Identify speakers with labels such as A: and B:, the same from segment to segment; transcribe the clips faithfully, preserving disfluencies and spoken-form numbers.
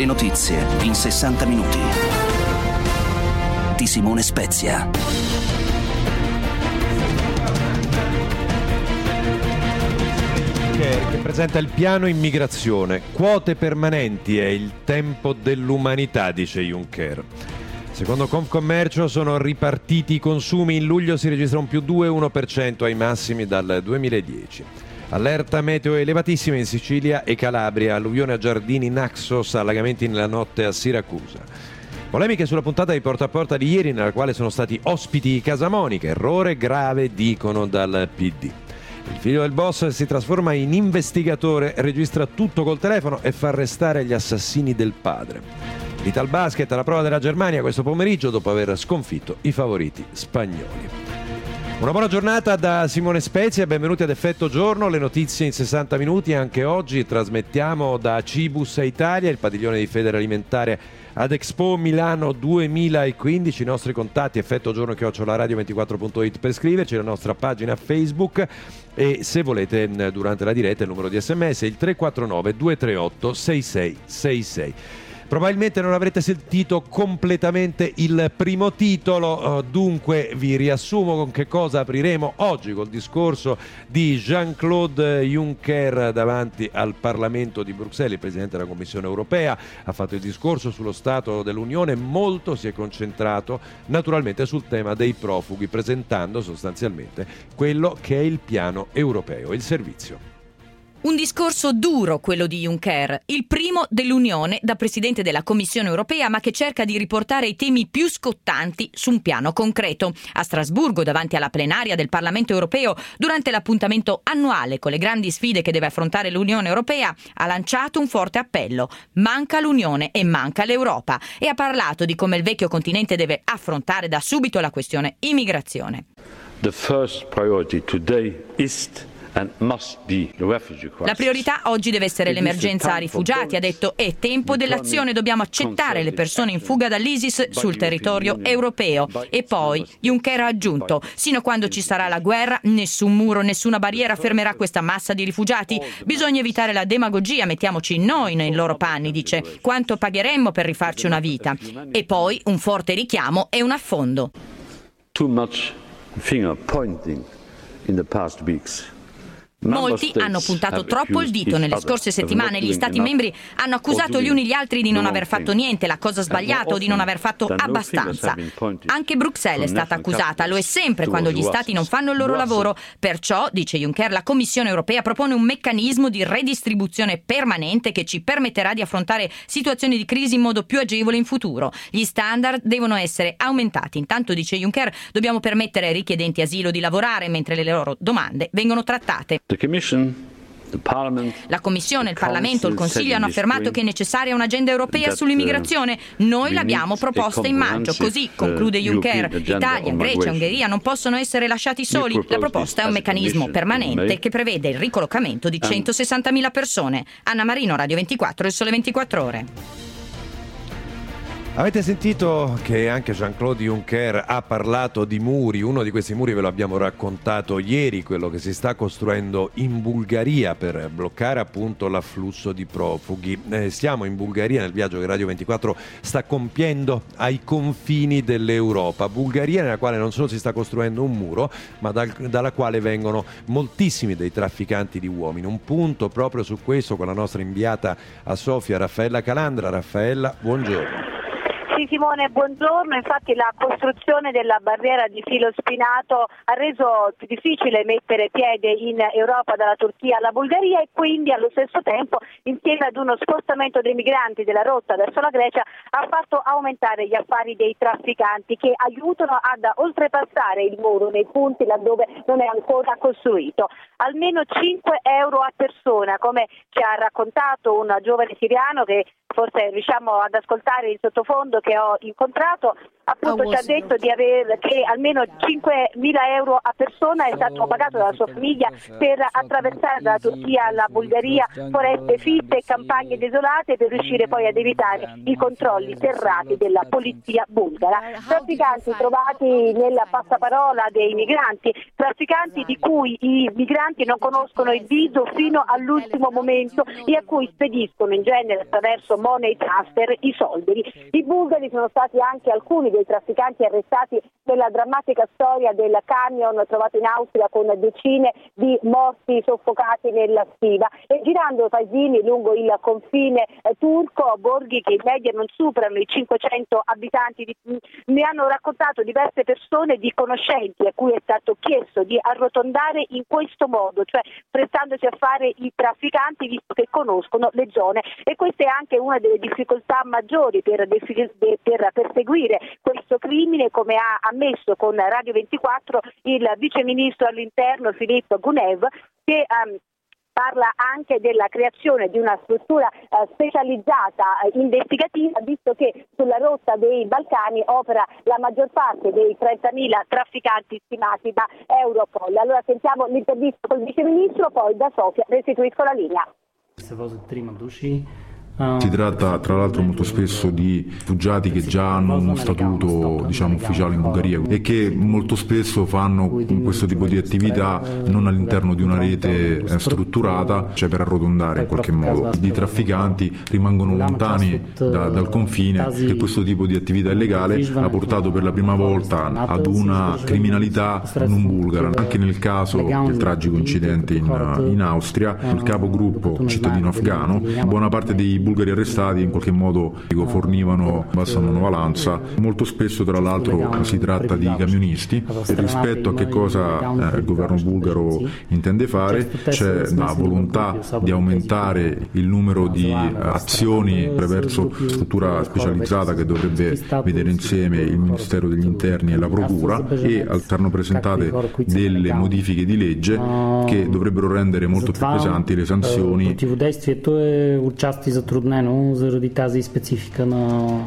A: Le notizie in sessanta minuti. Di Simone Spezia.
B: Che presenta il piano immigrazione. Quote permanenti è il tempo dell'umanità, dice Juncker. Secondo Confcommercio sono ripartiti i consumi, in luglio si registra un più due virgola uno per cento ai massimi dal duemiladieci. Allerta meteo elevatissima in Sicilia e Calabria, alluvione a Giardini, Naxos, allagamenti nella notte a Siracusa. Polemiche sulla puntata di Porta a Porta di ieri, nella quale sono stati ospiti i Casamonica, errore grave dicono dal P D. Il figlio del boss si trasforma in investigatore, registra tutto col telefono e fa arrestare gli assassini del padre. L'Italbasket alla prova della Germania questo pomeriggio dopo aver sconfitto i favoriti spagnoli. Una buona giornata da Simone Spezia, benvenuti ad Effetto Giorno, le notizie in sessanta minuti. Anche oggi trasmettiamo da Cibus Italia, il padiglione di Federalimentare ad Expo Milano duemilaquindici. I nostri contatti effetto giorno chiocciola radio ventiquattro punto it per scriverci, la nostra pagina Facebook e se volete durante la diretta il numero di sms è il tre quattro nove due tre otto sei sei sei sei. Probabilmente non avrete sentito completamente il primo titolo, dunque vi riassumo con che cosa apriremo oggi, col discorso di Jean-Claude Juncker davanti al Parlamento di Bruxelles. Il Presidente della Commissione Europea ha fatto il discorso sullo Stato dell'Unione, molto si è concentrato naturalmente sul tema dei profughi, presentando sostanzialmente quello che è il piano europeo, il servizio.
C: Un discorso duro quello di Juncker, il primo dell'Unione da Presidente della Commissione Europea, ma che cerca di riportare i temi più scottanti su un piano concreto. A Strasburgo, davanti alla plenaria del Parlamento Europeo, durante l'appuntamento annuale con le grandi sfide che deve affrontare l'Unione Europea, ha lanciato un forte appello. Manca l'Unione e manca l'Europa e ha parlato di come il vecchio continente deve affrontare da subito la questione immigrazione.
D: The first priority today is
C: La priorità oggi deve essere l'emergenza rifugiati, ha detto, è tempo dell'azione, dobbiamo accettare le persone in fuga dall'ISIS sul territorio europeo. E poi Juncker ha aggiunto, sino a quando ci sarà la guerra, nessun muro, nessuna barriera fermerà questa massa di rifugiati. Bisogna evitare la demagogia, mettiamoci noi nei loro panni, dice, quanto pagheremmo per rifarci una vita. E poi un forte richiamo e un affondo.
D: Too much finger pointing in the past weeks.
C: Molti hanno puntato troppo il dito nelle scorse settimane. Gli Stati membri hanno accusato gli uni gli altri di non aver fatto niente, la cosa sbagliata o di non aver fatto abbastanza. Anche Bruxelles è stata accusata, lo è sempre quando gli Stati non fanno il loro lavoro. Perciò, dice Juncker, la Commissione Europea propone un meccanismo di redistribuzione permanente che ci permetterà di affrontare situazioni di crisi in modo più agevole in futuro. Gli standard devono essere aumentati. Intanto, dice Juncker, dobbiamo permettere ai richiedenti asilo di lavorare mentre le loro domande vengono trattate. La Commissione, il Parlamento, il Consiglio hanno affermato che è necessaria un'agenda europea sull'immigrazione. Noi l'abbiamo proposta in maggio. Così, conclude Juncker, Italia, Grecia, Ungheria non possono essere lasciati soli. La proposta è un meccanismo permanente che prevede il ricollocamento di centosessantamila persone. Anna Marino, Radio ventiquattro, Il Sole ventiquattro Ore.
B: Avete sentito che anche Jean-Claude Juncker ha parlato di muri, uno di questi muri ve lo abbiamo raccontato ieri, quello che si sta costruendo in Bulgaria per bloccare appunto l'afflusso di profughi. Eh, siamo in Bulgaria nel viaggio che Radio ventiquattro sta compiendo ai confini dell'Europa, Bulgaria nella quale non solo si sta costruendo un muro, ma dal, dalla quale vengono moltissimi dei trafficanti di uomini. Un punto proprio su questo con la nostra inviata a Sofia, Raffaella Calandra. Raffaella, buongiorno.
E: Sì, Simone, buongiorno. Infatti la costruzione della barriera di filo spinato ha reso più difficile mettere piede in Europa dalla Turchia alla Bulgaria e quindi allo stesso tempo, insieme ad uno spostamento dei migranti della rotta verso la Grecia, ha fatto aumentare gli affari dei trafficanti che aiutano ad oltrepassare il muro nei punti laddove non è ancora costruito. Almeno cinque euro a persona, come ci ha raccontato un giovane siriano che forse riusciamo ad ascoltare il sottofondo che ho incontrato, appunto ci ha detto di avere che almeno cinquemila euro a persona è stato pagato dalla sua famiglia per attraversare dalla Turchia alla Bulgaria, foreste fitte e campagne desolate, per riuscire poi ad evitare i controlli serrati della polizia bulgara. Trafficanti trovati nel passaparola dei migranti, trafficanti di cui i migranti non conoscono il viso fino all'ultimo momento e a cui spediscono in genere attraverso money transfer, i soldi. I bulgari sono stati anche alcuni dei trafficanti arrestati nella drammatica storia del camion trovato in Austria con decine di morti soffocati nella stiva, e girando paesini lungo il confine eh, turco, borghi che in media non superano i cinquecento abitanti, di, mi hanno raccontato diverse persone di conoscenti a cui è stato chiesto di arrotondare in questo modo, cioè prestandosi a fare i trafficanti visto che conoscono le zone, e questa è anche una delle difficoltà maggiori per, per perseguire questo crimine, come ha ammesso con Radio ventiquattro il viceministro all'interno Filippo Gunev, che um, parla anche della creazione di una struttura eh, specializzata eh, investigativa, visto che sulla rotta dei Balcani opera la maggior parte dei trentamila trafficanti stimati da Europol. Allora sentiamo l'intervista col viceministro, poi da Sofia restituisco la linea.
F: Si tratta tra l'altro molto spesso di rifugiati che già hanno uno statuto, diciamo, ufficiale in Bulgaria e che molto spesso fanno questo tipo di attività non all'interno di una rete strutturata, cioè per arrotondare in qualche modo. I trafficanti rimangono lontani da, dal confine, che questo tipo di attività illegale ha portato per la prima volta ad una criminalità non bulgara. Anche nel caso del tragico incidente in, in Austria, il capogruppo cittadino afghano, buona parte dei bulgari arrestati in qualche modo fornivano bassa manovalanza. Molto spesso tra l'altro si tratta di camionisti. Rispetto a che cosa eh, il governo bulgaro intende fare, c'è la volontà di aumentare il numero di azioni attraverso struttura specializzata che dovrebbe vedere insieme il Ministero degli Interni e la Procura, e saranno presentate delle modifiche di legge che dovrebbero rendere molto più pesanti le sanzioni.
G: Затруднено заради тази специфика на.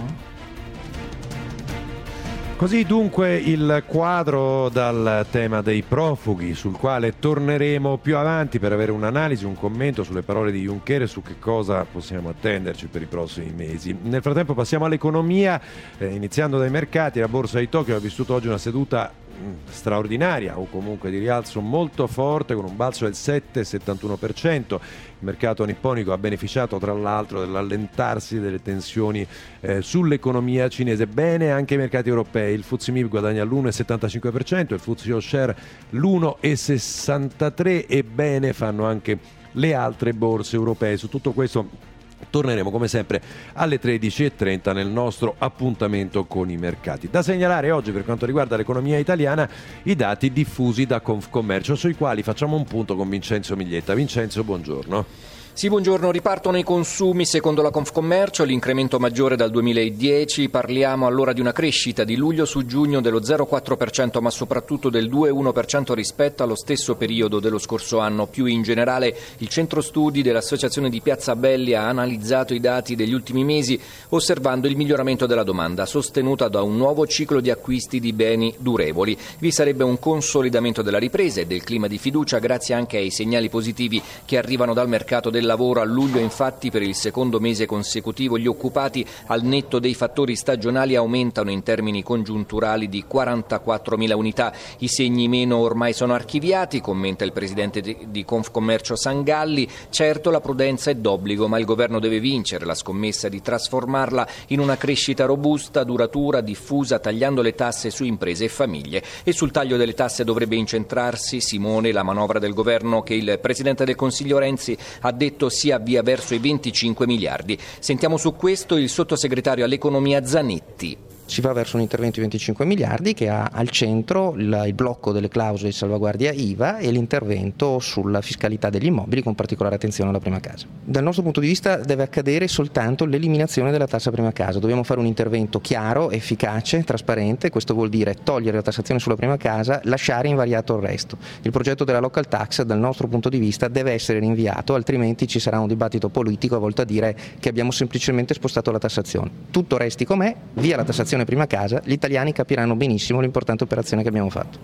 B: Così dunque il quadro dal tema dei profughi, sul quale torneremo più avanti per avere un'analisi, un commento sulle parole di Juncker e su che cosa possiamo attenderci per i prossimi mesi. Nel frattempo passiamo all'economia, eh, iniziando dai mercati. La borsa di Tokyo ha vissuto oggi una seduta straordinaria, o comunque di rialzo molto forte, con un balzo del sette virgola settantuno per cento. Il mercato nipponico ha beneficiato tra l'altro dell'allentarsi delle tensioni eh, sull'economia cinese. Bene anche i mercati europei, il F T S E M I B guadagna l'uno virgola settantacinque per cento, il F T S E All Share l'uno virgola sessantatré per cento, e bene fanno anche le altre borse europee. Su tutto questo torneremo come sempre alle tredici e trenta nel nostro appuntamento con i mercati. Da segnalare oggi, per quanto riguarda l'economia italiana, i dati diffusi da Confcommercio, sui quali facciamo un punto con Vincenzo Miglietta. Vincenzo, buongiorno.
H: Sì, buongiorno. Ripartono i consumi secondo la Confcommercio, l'incremento maggiore dal duemiladieci. Parliamo allora di una crescita di luglio su giugno dello zero virgola quattro per cento, ma soprattutto del due virgola uno per cento rispetto allo stesso periodo dello scorso anno. Più in generale, il centro studi dell'Associazione di Piazza Belli ha analizzato i dati degli ultimi mesi, osservando il miglioramento della domanda, sostenuta da un nuovo ciclo di acquisti di beni durevoli. Vi sarebbe un consolidamento della ripresa e del clima di fiducia, grazie anche ai segnali positivi che arrivano dal mercato del lavoro. A luglio, infatti, per il secondo mese consecutivo gli occupati al netto dei fattori stagionali aumentano in termini congiunturali di quarantaquattromila unità. I segni meno ormai sono archiviati, commenta il presidente di Confcommercio Sangalli. Certo, la prudenza è d'obbligo, ma il governo deve vincere la scommessa di trasformarla in una crescita robusta, duratura, diffusa, tagliando le tasse su imprese e famiglie. E sul taglio delle tasse dovrebbe incentrarsi, Simone, la manovra del governo che il presidente del Consiglio Renzi ha detto si avvia verso i venticinque miliardi. Sentiamo su questo il sottosegretario all'economia Zanetti.
I: Si va verso un intervento di venticinque miliardi che ha al centro il, il blocco delle clausole di salvaguardia I V A e l'intervento sulla fiscalità degli immobili, con particolare attenzione alla prima casa. Dal nostro punto di vista deve accadere soltanto l'eliminazione della tassa prima casa. Dobbiamo fare un intervento chiaro, efficace, trasparente. Questo vuol dire togliere la tassazione sulla prima casa, lasciare invariato il resto. Il progetto della local tax dal nostro punto di vista deve essere rinviato, altrimenti ci sarà un dibattito politico volto a dire che abbiamo semplicemente spostato la tassazione. Tutto resti com'è, via la tassazione prima casa, gli italiani capiranno benissimo l'importante operazione che abbiamo fatto.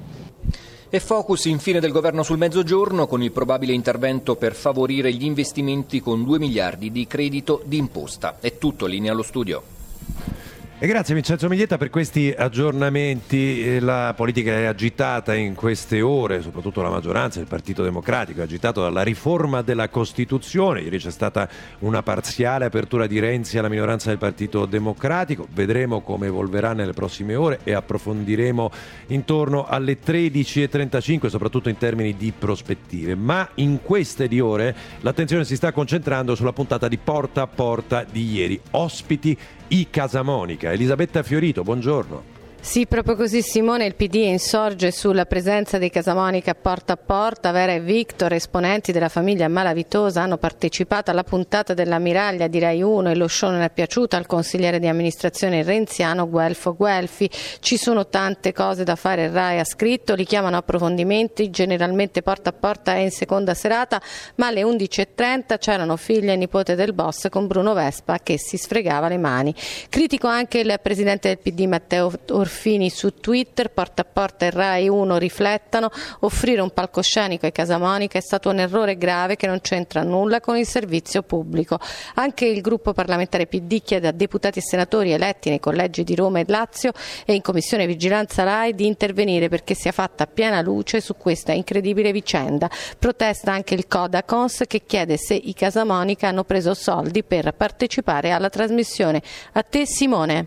H: E focus infine del governo sul mezzogiorno, con il probabile intervento per favorire gli investimenti con due miliardi di credito d'imposta. È tutto, linea allo studio.
B: E grazie Vincenzo Miglietta per questi aggiornamenti. La politica è agitata in queste ore, soprattutto la maggioranza, il Partito Democratico è agitato dalla riforma della Costituzione. Ieri c'è stata una parziale apertura di Renzi alla minoranza del Partito Democratico. Vedremo come evolverà nelle prossime ore e approfondiremo intorno alle tredici e trentacinque, soprattutto in termini di prospettive. Ma in queste di ore l'attenzione si sta concentrando sulla puntata di Porta a Porta di ieri. Ospiti i Casamonica. Elisabetta Fiorito, buongiorno.
J: Sì, proprio così Simone, il P D insorge sulla presenza dei Casamonica porta a porta. Vera e Victor, esponenti della famiglia malavitosa, hanno partecipato alla puntata dell'Ammiraglia di Rai uno e lo show non è piaciuto al consigliere di amministrazione renziano Guelfo Guelfi. Ci sono tante cose da fare, Rai ha scritto, li chiamano approfondimenti, generalmente porta a porta è in seconda serata, ma alle undici e trenta c'erano figlia e nipote del boss con Bruno Vespa che si sfregava le mani. Critico anche il presidente del P D Matteo Orfini Fini su Twitter, porta a porta e Rai uno riflettano, offrire un palcoscenico ai Casamonica è stato un errore grave che non c'entra nulla con il servizio pubblico. Anche il gruppo parlamentare P D chiede a deputati e senatori eletti nei collegi di Roma e Lazio e in Commissione Vigilanza Rai di intervenire perché sia fatta piena luce su questa incredibile vicenda. Protesta anche il Codacons che chiede se i Casamonica hanno preso soldi per partecipare alla trasmissione. A te Simone.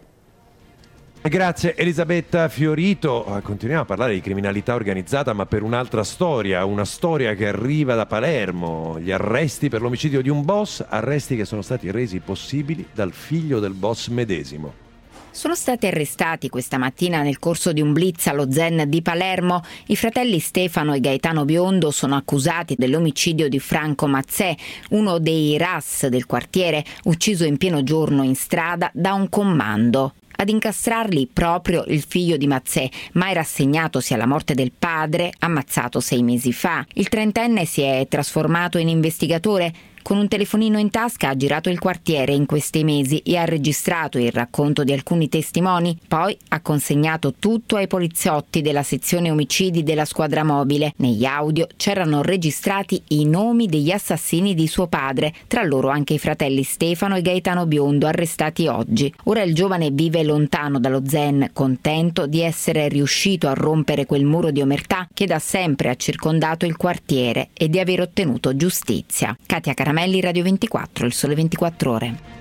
B: Grazie Elisabetta Fiorito. Continuiamo a parlare di criminalità organizzata, ma per un'altra storia, una storia che arriva da Palermo. Gli arresti per l'omicidio di un boss, arresti che sono stati resi possibili dal figlio del boss medesimo.
C: Sono stati arrestati questa mattina nel corso di un blitz allo Zen di Palermo. I fratelli Stefano e Gaetano Biondo sono accusati dell'omicidio di Franco Mazzè, uno dei R A S del quartiere, ucciso in pieno giorno in strada da un commando. Ad incastrarli proprio il figlio di Mazzè, mai rassegnatosi alla morte del padre, ammazzato sei mesi fa. Il trentenne si è trasformato in investigatore. Con un telefonino in tasca ha girato il quartiere in questi mesi e ha registrato il racconto di alcuni testimoni. Poi ha consegnato tutto ai poliziotti della sezione omicidi della squadra mobile. Negli audio c'erano registrati i nomi degli assassini di suo padre, tra loro anche i fratelli Stefano e Gaetano Biondo, arrestati oggi. Ora il giovane vive lontano dallo Zen, contento di essere riuscito a rompere quel muro di omertà che da sempre ha circondato il quartiere e di aver ottenuto giustizia. Katia Caramelli, Radio ventiquattro, il Sole ventiquattro Ore.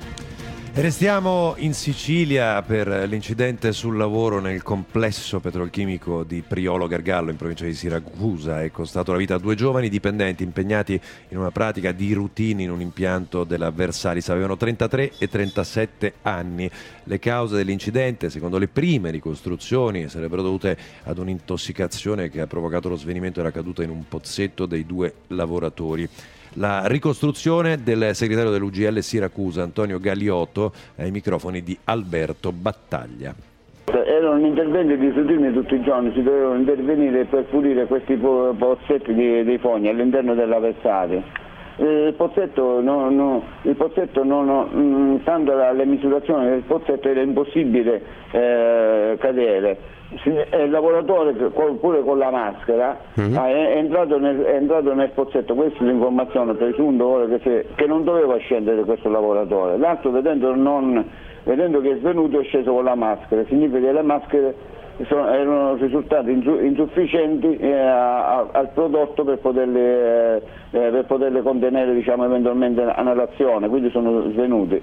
B: Restiamo in Sicilia per l'incidente sul lavoro nel complesso petrolchimico di Priolo Gargallo in provincia di Siracusa. È costato la vita a due giovani dipendenti impegnati in una pratica di routine in un impianto della Versalis. Avevano trentatré e trentasette anni. Le cause dell'incidente, secondo le prime ricostruzioni, sarebbero dovute ad un'intossicazione che ha provocato lo svenimento e la caduta in un pozzetto dei due lavoratori. La ricostruzione del segretario dell'U G L Siracusa, Antonio Galiotto, ai microfoni di Alberto Battaglia.
K: Erano interventi di routine tutti i giorni, si dovevano intervenire per pulire questi pozzetti di, di fogna all'interno della Versalis. Il pozzetto, no, no, il pozzetto non, no, stando alle misurazioni del pozzetto era impossibile eh, cadere. Il lavoratore pure con la maschera mm-hmm. è, entrato nel, è entrato nel pozzetto, questa è l'informazione presunto ora che, se, che non doveva scendere questo lavoratore, l'altro vedendo, non, vedendo che è svenuto è sceso con la maschera, significa che le maschere sono, erano risultate insufficienti eh, a, a, al prodotto per poterle, eh, per poterle contenere, diciamo, eventualmente nell'azione, quindi sono svenuti.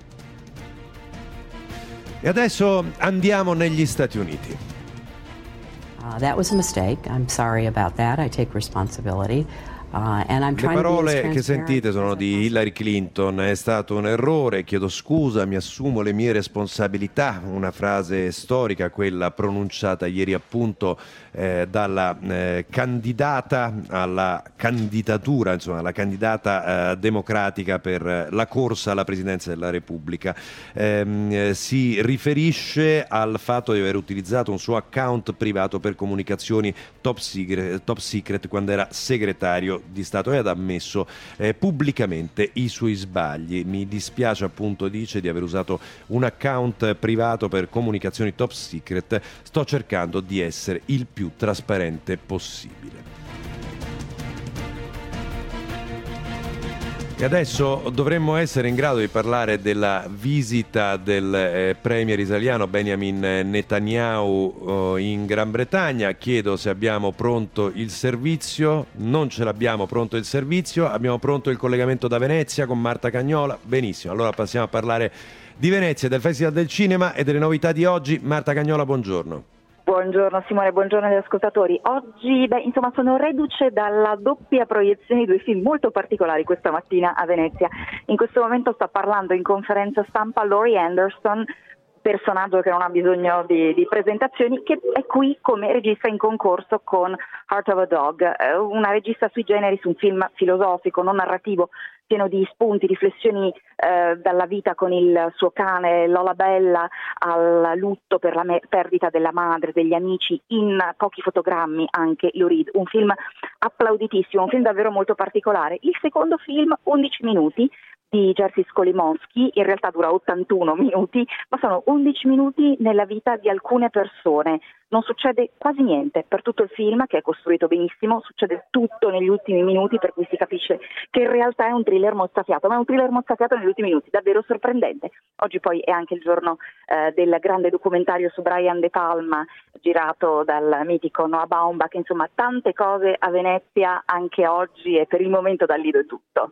B: E adesso andiamo negli Stati Uniti.
L: Uh, that was a mistake. I'm sorry about that. I take responsibility. Uh, and I'm
B: Le parole che sentite sono di Hillary Clinton. È stato un errore, chiedo scusa, mi assumo le mie responsabilità. Una frase storica, quella pronunciata ieri appunto eh, dalla eh, candidata alla candidatura, insomma, la candidata eh, democratica per la corsa alla presidenza della Repubblica. Eh, si riferisce al fatto di aver utilizzato un suo account privato per comunicazioni top secret, top secret quando era segretario di Stato e ha ammesso eh, pubblicamente i suoi sbagli. Mi dispiace, appunto, dice, di aver usato un account privato per comunicazioni top secret. Sto cercando di essere il più trasparente possibile. E adesso dovremmo essere in grado di parlare della visita del eh, premier israeliano Benjamin Netanyahu eh, in Gran Bretagna. Chiedo se abbiamo pronto il servizio. Non ce l'abbiamo pronto il servizio. Abbiamo pronto il collegamento da Venezia con Marta Cagnola. Benissimo, allora passiamo a parlare di Venezia, del Festival del Cinema e delle novità di oggi. Marta Cagnola, buongiorno.
M: Buongiorno Simone, buongiorno agli ascoltatori. Oggi, beh, insomma, sono reduce dalla doppia proiezione di due film molto particolari questa mattina a Venezia. In questo momento sta parlando in conferenza stampa Laurie Anderson, personaggio che non ha bisogno di, di presentazioni, che è qui come regista in concorso con Heart of a Dog, una regista sui generi su un film filosofico, non narrativo, pieno di spunti, riflessioni eh, dalla vita con il suo cane Lola Bella al lutto per la me- perdita della madre, degli amici, in pochi fotogrammi anche Lou Reed. Un film applauditissimo, un film davvero molto particolare. Il secondo film, undici minuti, di Jerzy Skolimowski, in realtà dura ottantuno minuti, ma sono undici minuti nella vita di alcune persone. Non succede quasi niente per tutto il film, che è costruito benissimo, succede tutto negli ultimi minuti, per cui si capisce che in realtà è un thriller mozzafiato, ma è un thriller mozzafiato negli ultimi minuti, davvero sorprendente. Oggi poi è anche il giorno eh, del grande documentario su Brian De Palma, girato dal mitico Noah Baumbach, insomma tante cose a Venezia anche oggi, e per il momento dal Lido è tutto.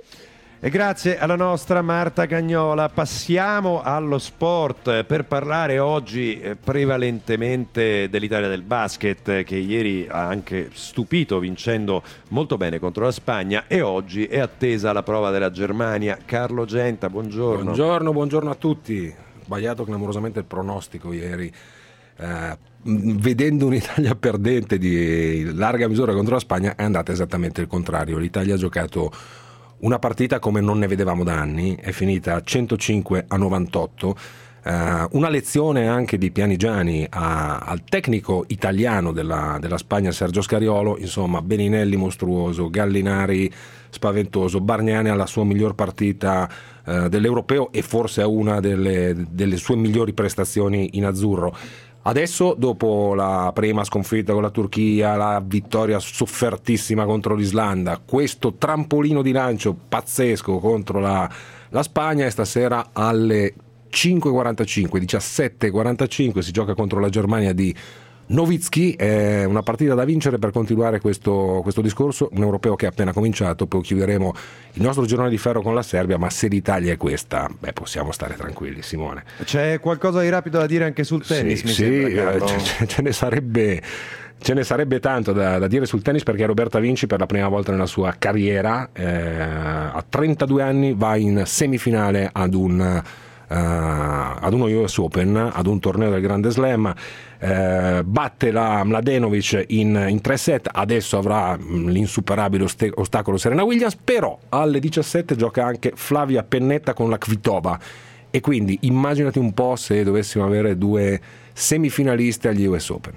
B: E grazie alla nostra Marta Cagnola. Passiamo allo sport per parlare oggi prevalentemente dell'Italia del basket, che ieri ha anche stupito vincendo molto bene contro la Spagna, e oggi è attesa la prova della Germania. Carlo Genta, buongiorno.
N: Buongiorno, buongiorno a tutti. Sbagliato clamorosamente il pronostico ieri. Eh, vedendo un'Italia perdente di larga misura contro la Spagna è andata esattamente il contrario. L'Italia ha giocato una partita come non ne vedevamo da anni, è finita centocinque a novantotto, eh, una lezione anche di Pianigiani a, al tecnico italiano della, della Spagna Sergio Scariolo. Insomma, Beninelli mostruoso, Gallinari spaventoso, Bargnani alla sua miglior partita eh, dell'Europeo e forse a una delle, delle sue migliori prestazioni in azzurro. Adesso, dopo la prima sconfitta con la Turchia, la vittoria soffertissima contro l'Islanda, questo trampolino di lancio pazzesco contro la, la Spagna, e stasera alle cinque e quarantacinque, diciassette e quarantacinque si gioca contro la Germania di Nowitzki. È una partita da vincere per continuare questo, questo discorso. Un europeo che è appena cominciato, poi chiuderemo il nostro girone di ferro con la Serbia, ma se l'Italia è questa, beh, possiamo stare tranquilli. Simone,
B: c'è qualcosa di rapido da dire anche sul tennis?
N: Sì,
B: mi
N: sì,
B: sembra,
N: ce, ce ne sarebbe ce ne sarebbe tanto da, da dire sul tennis, perché Roberta Vinci per la prima volta nella sua carriera eh, a trentadue anni va in semifinale ad un Uh, ad uno U S Open, ad un torneo del Grande Slam, uh, batte la Mladenovic in, in tre set. Adesso avrà mh, l'insuperabile oste- ostacolo Serena Williams, però alle diciassette gioca anche Flavia Pennetta con la Kvitova, e quindi immaginati un po' se dovessimo avere due semifinaliste agli U S Open.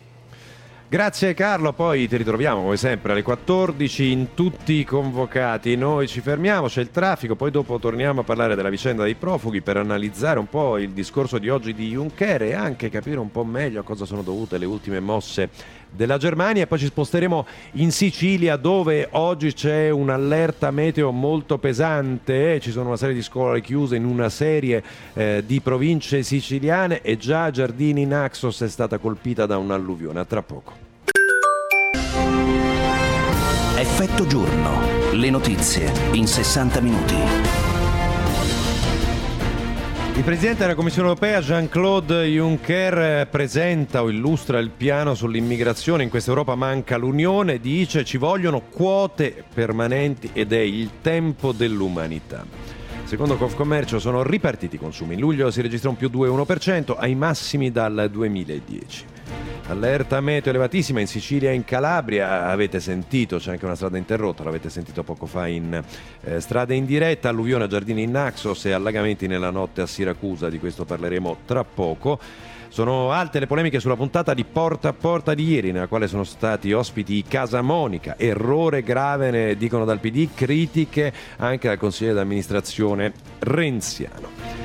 B: Grazie Carlo, poi ti ritroviamo come sempre alle quattordici in tutti i convocati. Noi ci fermiamo, c'è il traffico, poi dopo torniamo a parlare della vicenda dei profughi per analizzare un po' il discorso di oggi di Juncker e anche capire un po' meglio a cosa sono dovute le ultime mosse della Germania. E poi ci sposteremo in Sicilia, dove oggi c'è un'allerta meteo molto pesante, ci sono una serie di scuole chiuse in una serie eh, di province siciliane, e già Giardini Naxos è stata colpita da un'alluvione. A tra poco.
A: Effetto giorno, le notizie in sessanta minuti.
B: Il Presidente della Commissione Europea Jean-Claude Juncker presenta o illustra il piano sull'immigrazione. In questa Europa manca l'Unione, dice ci vogliono quote permanenti ed è il tempo dell'umanità. Secondo Confcommercio sono ripartiti i consumi. In luglio si registra un più due virgola uno per cento ai massimi dal duemiladieci. Allerta meteo elevatissima in Sicilia e in Calabria, avete sentito, c'è anche una strada interrotta, l'avete sentito poco fa in eh, strada in diretta, alluvione a Giardini in Naxos e allagamenti nella notte a Siracusa, di questo parleremo tra poco. Sono alte le polemiche sulla puntata di Porta a Porta di ieri, nella quale sono stati ospiti i Casa Monica, errore grave ne dicono dal P D, critiche anche dal consigliere d'amministrazione renziano.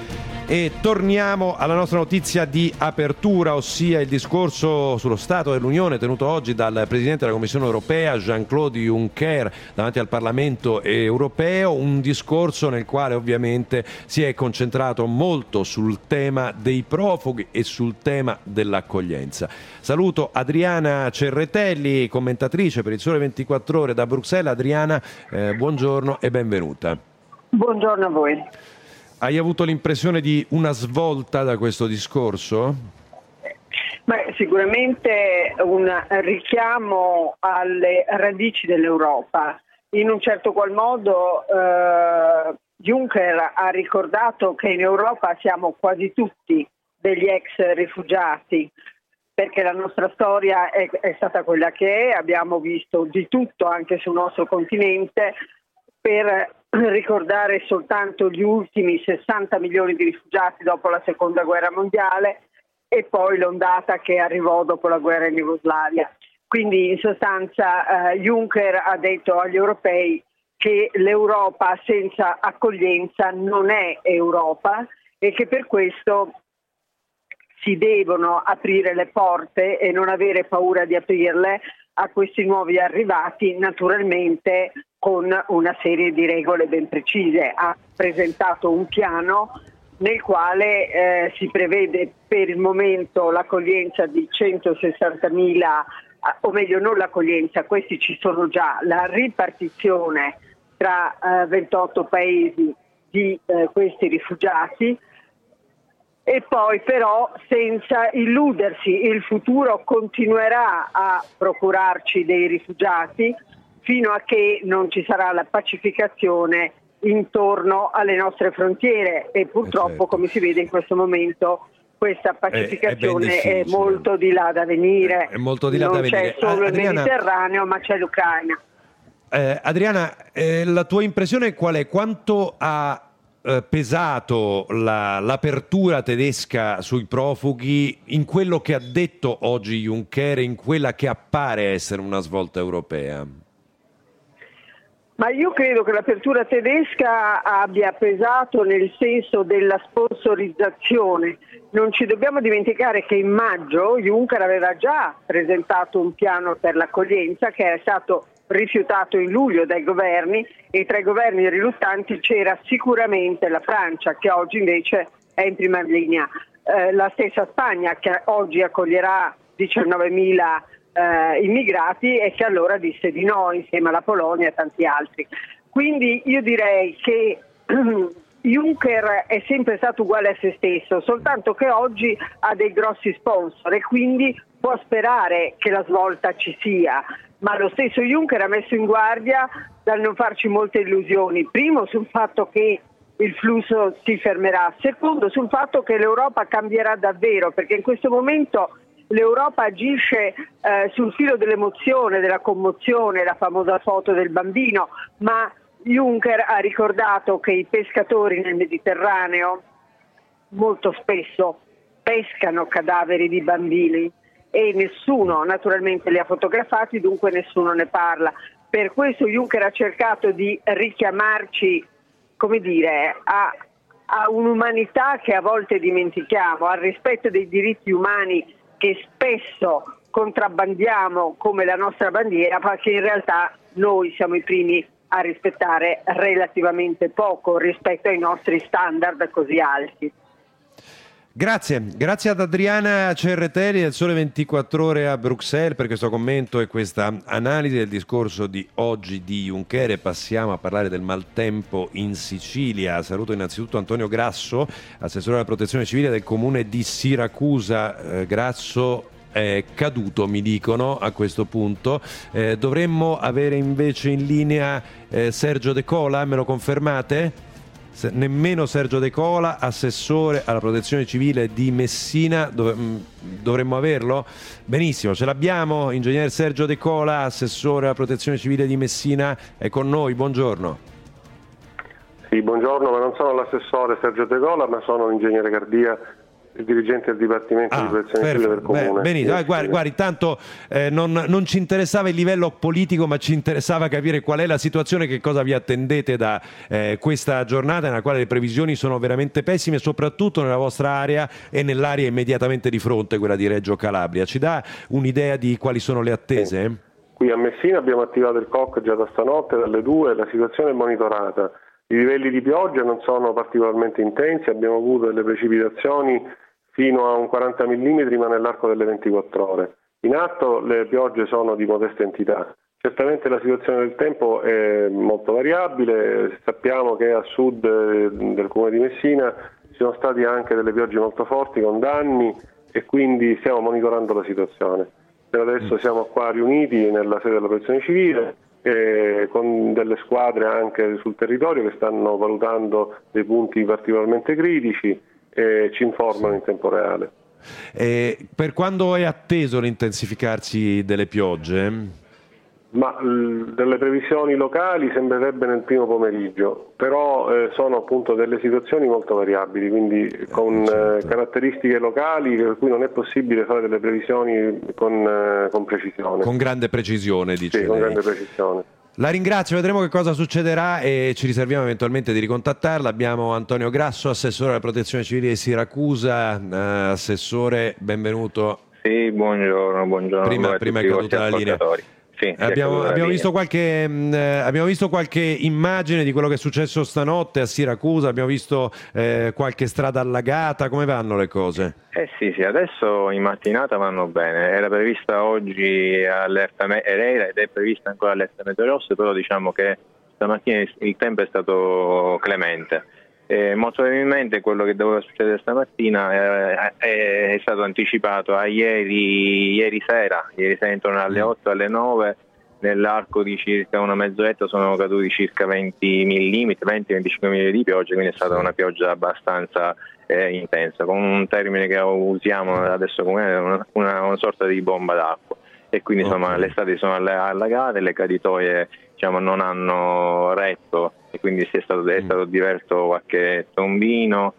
B: E torniamo alla nostra notizia di apertura, ossia il discorso sullo Stato dell'Unione tenuto oggi dal Presidente della Commissione Europea Jean-Claude Juncker davanti al Parlamento europeo, un discorso nel quale ovviamente si è concentrato molto sul tema dei profughi e sul tema dell'accoglienza. Saluto Adriana Cerretelli, commentatrice per il Sole ventiquattro Ore da Bruxelles. Adriana, eh, buongiorno e benvenuta.
O: Buongiorno a voi.
B: Hai avuto l'impressione di una svolta da questo discorso?
O: Beh, sicuramente un richiamo alle radici dell'Europa. In un certo qual modo eh, Juncker ha ricordato che in Europa siamo quasi tutti degli ex rifugiati, perché la nostra storia è, è stata quella che è, abbiamo visto di tutto anche sul nostro continente, per ricordare soltanto gli ultimi sessanta milioni di rifugiati dopo la seconda guerra mondiale e poi l'ondata che arrivò dopo la guerra in Jugoslavia. Quindi in sostanza eh, Juncker ha detto agli europei che l'Europa senza accoglienza non è Europa e che per questo si devono aprire le porte e non avere paura di aprirle a questi nuovi arrivati, naturalmente con una serie di regole ben precise. Ha presentato un piano nel quale eh, si prevede per il momento l'accoglienza di centosessantamila, o meglio non l'accoglienza, questi ci sono già, la ripartizione tra eh, ventotto paesi di eh, questi rifugiati. E poi però senza illudersi, il futuro continuerà a procurarci dei rifugiati fino a che non ci sarà la pacificazione intorno alle nostre frontiere e purtroppo, eh certo. come si vede in questo momento, questa pacificazione è, è, è molto di là da venire.
B: È molto di là non da venire.
O: c'è solo
B: Adriana,
O: il Mediterraneo, ma c'è l'Ucraina.
B: Eh, Adriana, eh, la tua impressione qual è? Quanto ha eh, pesato la, l'apertura tedesca sui profughi in quello che ha detto oggi Juncker, in quella che appare essere una svolta europea?
O: Ma io credo che l'apertura tedesca abbia pesato nel senso della sponsorizzazione. Non ci dobbiamo dimenticare che in maggio Juncker aveva già presentato un piano per l'accoglienza che è stato rifiutato in luglio dai governi, e tra i governi riluttanti c'era sicuramente la Francia, che oggi invece è in prima linea. Eh, la stessa Spagna, che oggi accoglierà diciannovemila Eh, immigrati e che allora disse di no insieme alla Polonia e tanti altri. Quindi io direi che Juncker è sempre stato uguale a se stesso, soltanto che oggi ha dei grossi sponsor e quindi può sperare che la svolta ci sia, ma lo stesso Juncker ha messo in guardia dal non farci molte illusioni, primo sul fatto che il flusso si fermerà, secondo sul fatto che l'Europa cambierà davvero, perché in questo momento l'Europa agisce eh, sul filo dell'emozione, della commozione, la famosa foto del bambino, ma Juncker ha ricordato che i pescatori nel Mediterraneo molto spesso pescano cadaveri di bambini e nessuno naturalmente li ha fotografati, dunque nessuno ne parla. Per questo Juncker ha cercato di richiamarci, come dire, a, a un'umanità che a volte dimentichiamo, al rispetto dei diritti umani che spesso contrabbandiamo come la nostra bandiera, ma che in realtà noi siamo i primi a rispettare relativamente poco rispetto ai nostri standard così alti.
B: Grazie, grazie ad Adriana Cerretelli del Sole ventiquattro Ore a Bruxelles per questo commento e questa analisi del discorso di oggi di Juncker. E passiamo a parlare del maltempo in Sicilia. Saluto innanzitutto Antonio Grasso, assessore alla protezione civile del comune di Siracusa. Eh, Grasso è caduto, mi dicono a questo punto. Eh, dovremmo avere invece in linea eh, Sergio De Cola, me lo confermate? Se, nemmeno Sergio De Cola, assessore alla protezione civile di Messina. Dov- dovremmo averlo? Benissimo, ce l'abbiamo. Ingegner Sergio De Cola, assessore alla protezione civile di Messina, è con noi. Buongiorno.
P: Sì, buongiorno, ma non sono l'assessore Sergio De Cola, ma sono l'ingegnere Gardia, il dirigente del Dipartimento ah, di Protezione Civile del Comune.
B: Beh, benissimo. Ah, guardi, guardi, tanto eh, non, non ci interessava il livello politico, ma ci interessava capire qual è la situazione, che cosa vi attendete da eh, questa giornata nella quale le previsioni sono veramente pessime, soprattutto nella vostra area e nell'area immediatamente di fronte, quella di Reggio Calabria. Ci dà un'idea di quali sono le attese?
P: Sì. Qui a Messina abbiamo attivato il C O C già da stanotte, dalle due, la situazione è monitorata. I livelli di pioggia non sono particolarmente intensi, abbiamo avuto delle precipitazioni fino a un quaranta millimetri, ma nell'arco delle ventiquattro ore. In atto le piogge sono di modesta entità. Certamente la situazione del tempo è molto variabile, sappiamo che a sud del comune di Messina ci sono state anche delle piogge molto forti con danni e quindi stiamo monitorando la situazione. Per adesso siamo qua riuniti nella sede della Protezione Civile eh, con delle squadre anche sul territorio che stanno valutando dei punti particolarmente critici e ci informano in tempo reale.
B: E per quando è atteso l'intensificarsi delle piogge?
P: Ma l- delle previsioni locali sembrerebbe nel primo pomeriggio, però eh, sono appunto delle situazioni molto variabili, quindi con eh, caratteristiche locali per cui non è possibile fare delle previsioni con, eh, con precisione.
B: Con grande precisione, dice
P: Sì, con
B: lei.
P: grande precisione.
B: La ringrazio, vedremo che cosa succederà e ci riserviamo eventualmente di ricontattarla. Abbiamo Antonio Grasso, assessore alla Protezione Civile di Siracusa. Uh, assessore, benvenuto.
Q: Sì, buongiorno, buongiorno.
B: Prima, prima è caduta la linea.
Q: Sì,
B: abbiamo, abbiamo, visto qualche, mh, abbiamo visto qualche immagine di quello che è successo stanotte a Siracusa, abbiamo visto eh, qualche strada allagata, come vanno le cose?
Q: Eh sì, sì, adesso in mattinata vanno bene, era prevista oggi allerta me- era ed è prevista ancora allerta meteo rossa, però diciamo che stamattina il tempo è stato clemente. Eh, molto probabilmente quello che doveva succedere stamattina eh, è, è stato anticipato a ieri, ieri sera, ieri sera intorno alle otto, alle nove, nell'arco di circa una mezz'oretta sono caduti circa venti millimetri, venti venticinque millimetri di pioggia, quindi è stata una pioggia abbastanza eh, intensa, con un termine che usiamo adesso come una, una, una sorta di bomba d'acqua. E quindi insomma okay. Le strade sono allagate, le caditoie diciamo non hanno retto e quindi si è stato, è stato diverso qualche tombino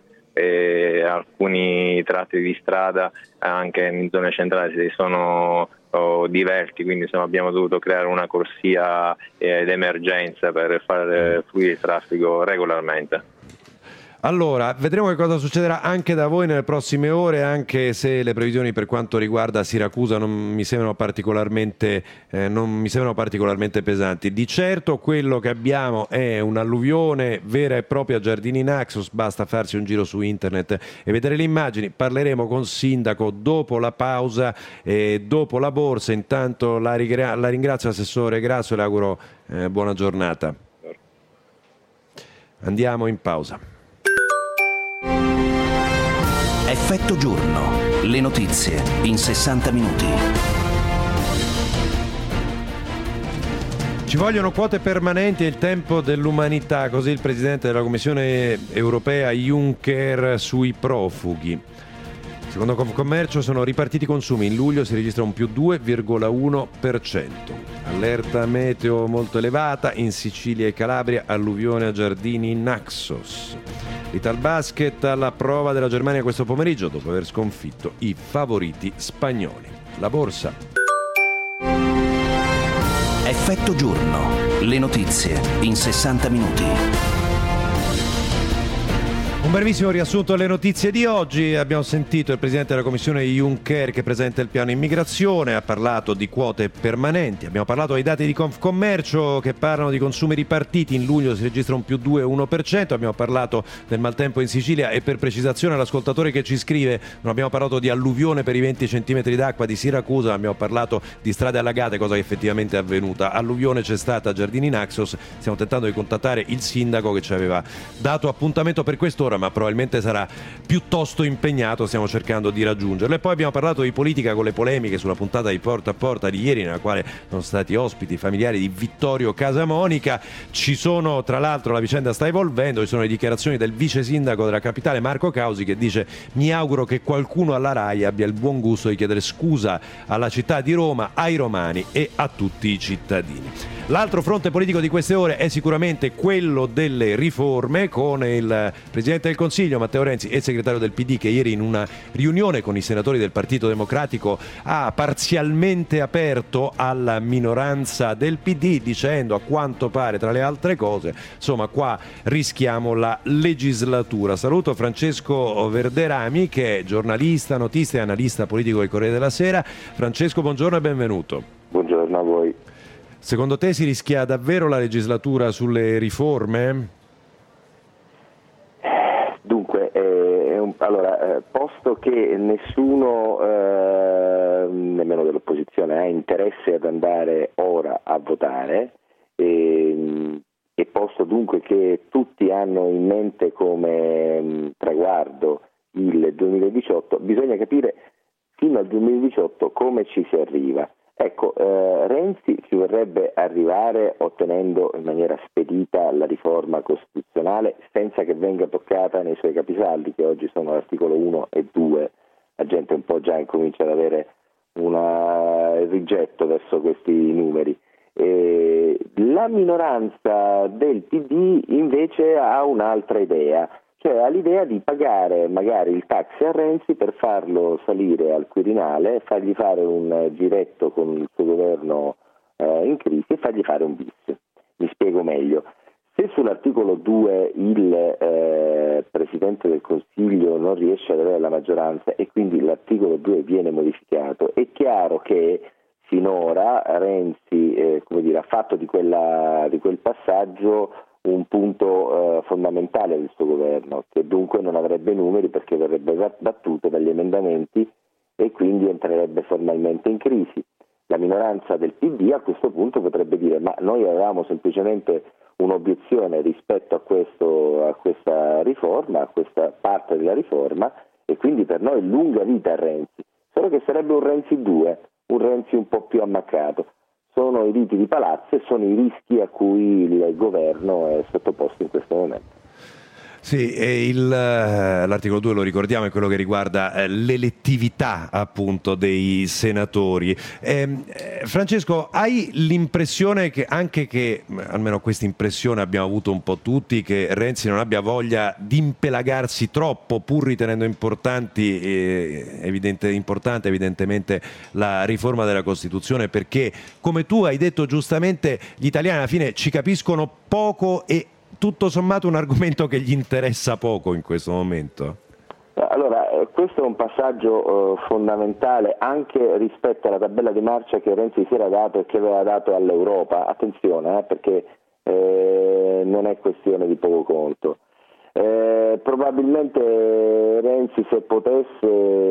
Q: e alcuni tratti di strada anche in zone centrali si sono oh, diverti, quindi insomma abbiamo dovuto creare una corsia eh, d'emergenza per far fluire il traffico regolarmente.
B: Allora, vedremo che cosa succederà anche da voi nelle prossime ore, anche se le previsioni per quanto riguarda Siracusa non mi sembrano particolarmente, eh, non mi sembrano particolarmente pesanti. Di certo quello che abbiamo è un'alluvione vera e propria a Giardini Naxos, basta farsi un giro su internet e vedere le immagini. Parleremo con Sindaco dopo la pausa e dopo la borsa. Intanto la, rigra- la ringrazio Assessore Grasso e le auguro eh, buona giornata. Andiamo in pausa.
A: Effetto giorno. Le notizie in sessanta minuti.
B: Ci vogliono quote permanenti e il tempo dell'umanità, così il Presidente della Commissione Europea Juncker sui profughi. Secondo Confcommercio sono ripartiti i consumi, in luglio si registra un più due virgola uno per cento. Allerta meteo molto elevata, in Sicilia e Calabria, alluvione a Giardini Naxos. Italbasket alla prova della Germania questo pomeriggio dopo aver sconfitto i favoriti spagnoli. La borsa.
A: Effetto giorno. Le notizie in sessanta minuti.
B: Un brevissimo riassunto alle notizie di oggi. Abbiamo sentito il Presidente della Commissione Juncker che presenta il piano immigrazione, ha parlato di quote permanenti, abbiamo parlato dei dati di Confcommercio che parlano di consumi ripartiti, in luglio si registra un più due virgola uno per cento, abbiamo parlato del maltempo in Sicilia e per precisazione all'ascoltatore che ci scrive non abbiamo parlato di alluvione per i venti centimetri d'acqua di Siracusa, abbiamo parlato di strade allagate, cosa che effettivamente è avvenuta. Alluvione c'è stata a Giardini Naxos, stiamo tentando di contattare il sindaco che ci aveva dato appuntamento per quest'ora, ma probabilmente sarà piuttosto impegnato, stiamo cercando di raggiungerlo. E poi abbiamo parlato di politica con le polemiche sulla puntata di Porta a Porta di ieri, nella quale sono stati ospiti i familiari di Vittorio Casamonica. Ci sono, tra l'altro, la vicenda sta evolvendo, ci sono le dichiarazioni del vice sindaco della capitale Marco Causi che dice: mi auguro che qualcuno alla RAI abbia il buon gusto di chiedere scusa alla città di Roma, ai romani e a tutti i cittadini. L'altro fronte politico di queste ore è sicuramente quello delle riforme, con il Presidente del Consiglio Matteo Renzi e il segretario del P D che ieri in una riunione con i senatori del Partito Democratico ha parzialmente aperto alla minoranza del P D, dicendo, a quanto pare, tra le altre cose, insomma, qua rischiamo la legislatura. Saluto Francesco Verderami, che è giornalista, notista e analista politico del Corriere della Sera. Francesco, buongiorno e benvenuto.
R: Buongiorno a voi.
B: Secondo te si rischia davvero la legislatura sulle riforme?
R: Dunque, eh, un, allora, eh, posto che nessuno, eh, nemmeno dell'opposizione, ha interesse ad andare ora a votare, eh, e posto dunque che tutti hanno in mente come mh, traguardo il duemiladiciotto, bisogna capire fino al duemiladiciotto come ci si arriva. Ecco, eh, Renzi ci vorrebbe arrivare ottenendo in maniera spedita la riforma costituzionale senza che venga toccata nei suoi capisaldi, che oggi sono l'articolo uno e due. La gente un po' già incomincia ad avere un rigetto verso questi numeri. E la minoranza del P D invece ha un'altra idea, cioè ha l'idea di pagare magari il taxi a Renzi per farlo salire al Quirinale, fargli fare un giretto con il suo governo eh, in crisi e fargli fare un bis. Mi spiego meglio. Se sull'articolo due il eh, Presidente del Consiglio non riesce ad avere la maggioranza e quindi l'articolo due viene modificato, è chiaro che finora Renzi eh, come dire, ha fatto di, quella, di quel passaggio un punto eh, fondamentale del suo governo, che dunque non avrebbe numeri perché verrebbe battuto dagli emendamenti e quindi entrerebbe formalmente in crisi. La minoranza del P D a questo punto potrebbe dire: ma noi avevamo semplicemente un'obiezione rispetto a, questo, a questa riforma, a questa parte della riforma, e quindi per noi lunga vita a Renzi, solo che sarebbe un Renzi due, un Renzi un po' più ammaccato. Sono i riti di palazzo e sono i rischi a cui il governo è sottoposto in questo momento.
B: Sì, e il, l'articolo due, lo ricordiamo, è quello che riguarda eh, l'elettività appunto dei senatori. Eh, eh, Francesco, hai l'impressione che, anche che, almeno questa impressione abbiamo avuto un po' tutti, che Renzi non abbia voglia di impelagarsi troppo, pur ritenendo importanti, eh, evidente, importante evidentemente la riforma della Costituzione, perché, come tu hai detto giustamente, gli italiani alla fine ci capiscono poco e tutto sommato un argomento che gli interessa poco in questo momento?
R: Allora, questo è un passaggio eh, fondamentale anche rispetto alla tabella di marcia che Renzi si era dato e che aveva dato all'Europa. Attenzione, eh, perché eh, non è questione di poco conto. Eh, probabilmente Renzi, se potesse,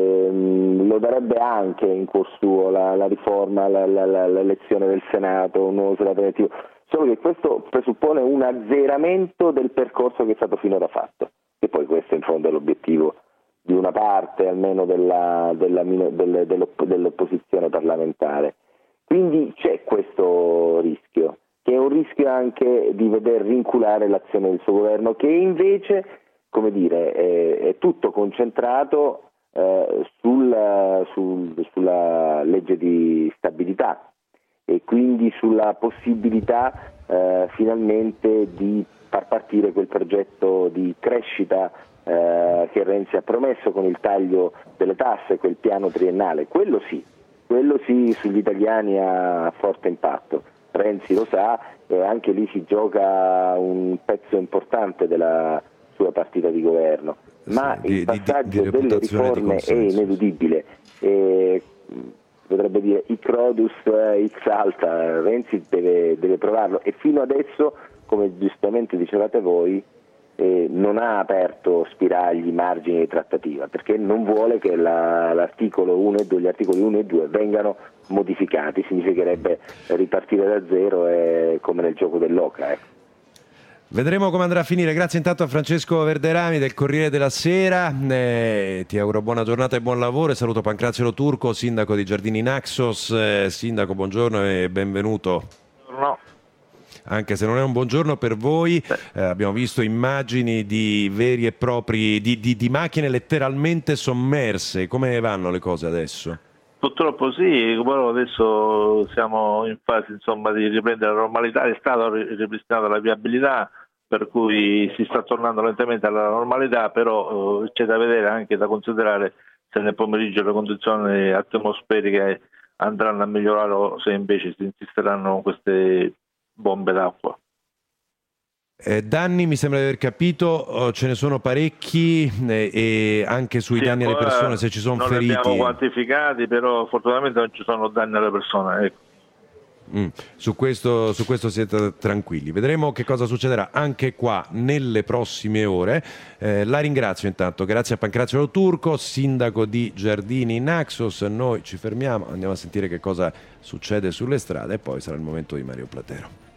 R: mh, lo darebbe anche in cuor suo la, la riforma, la, la, la, l'elezione del Senato, un nuovo Senato elettivo. Solo che questo presuppone un azzeramento del percorso che è stato finora fatto, e poi questo in fondo è l'obiettivo di una parte almeno della, della, delle, dell'opposizione parlamentare. Quindi c'è questo rischio, che è un rischio anche di veder vinculare l'azione del suo governo, che invece, come dire, è, è tutto concentrato eh, sul, sul, sulla legge di stabilità, e quindi sulla possibilità eh, finalmente di far partire quel progetto di crescita eh, che Renzi ha promesso con il taglio delle tasse, quel piano triennale. Quello sì, quello sì sugli italiani ha forte impatto. Renzi lo sa e anche lì si gioca un pezzo importante della sua partita di governo. Ma sì, il di, passaggio di, di, di delle riforme è ineludibile. E, potrebbe dire I Crodus X alta, Renzi deve, deve provarlo, e fino adesso, come giustamente dicevate voi, eh, non ha aperto spiragli, margini di trattativa, perché non vuole che la, l'articolo uno e due, gli articoli uno e due vengano modificati. Significherebbe ripartire da zero, eh, come nel gioco dell'oca. Ecco.
B: Vedremo come andrà a finire. Grazie intanto a Francesco Verderami del Corriere della Sera, eh, ti auguro buona giornata e buon lavoro, e saluto Pancrazio Lo Turco, sindaco di Giardini Naxos. Eh, sindaco, buongiorno e benvenuto.
S: Buongiorno.
B: Anche se non è un buongiorno per voi, eh, abbiamo visto immagini di veri e propri, di, di, di macchine letteralmente sommerse. Come vanno le cose adesso?
S: Purtroppo sì, però adesso siamo in fase insomma, di riprendere la normalità, è stata ripristinata la viabilità, per cui si sta tornando lentamente alla normalità, però eh, c'è da vedere, anche da considerare se nel pomeriggio le condizioni atmosferiche andranno a migliorare o se invece si insisteranno queste bombe d'acqua.
B: Eh, danni mi sembra di aver capito, oh, ce ne sono parecchi eh, e anche sui sì, danni alle persone, se ci sono
S: non
B: feriti.
S: Non li abbiamo quantificati, però fortunatamente non ci sono danni alle persone. Ecco.
B: Mm, su questo, su questo siete tranquilli. Vedremo che cosa succederà anche qua nelle prossime ore. Eh, la ringrazio intanto, grazie a Pancrazio Lo Turco, sindaco di Giardini Naxos. Noi ci fermiamo, andiamo a sentire che cosa succede sulle strade e poi sarà il momento di Mario Platero.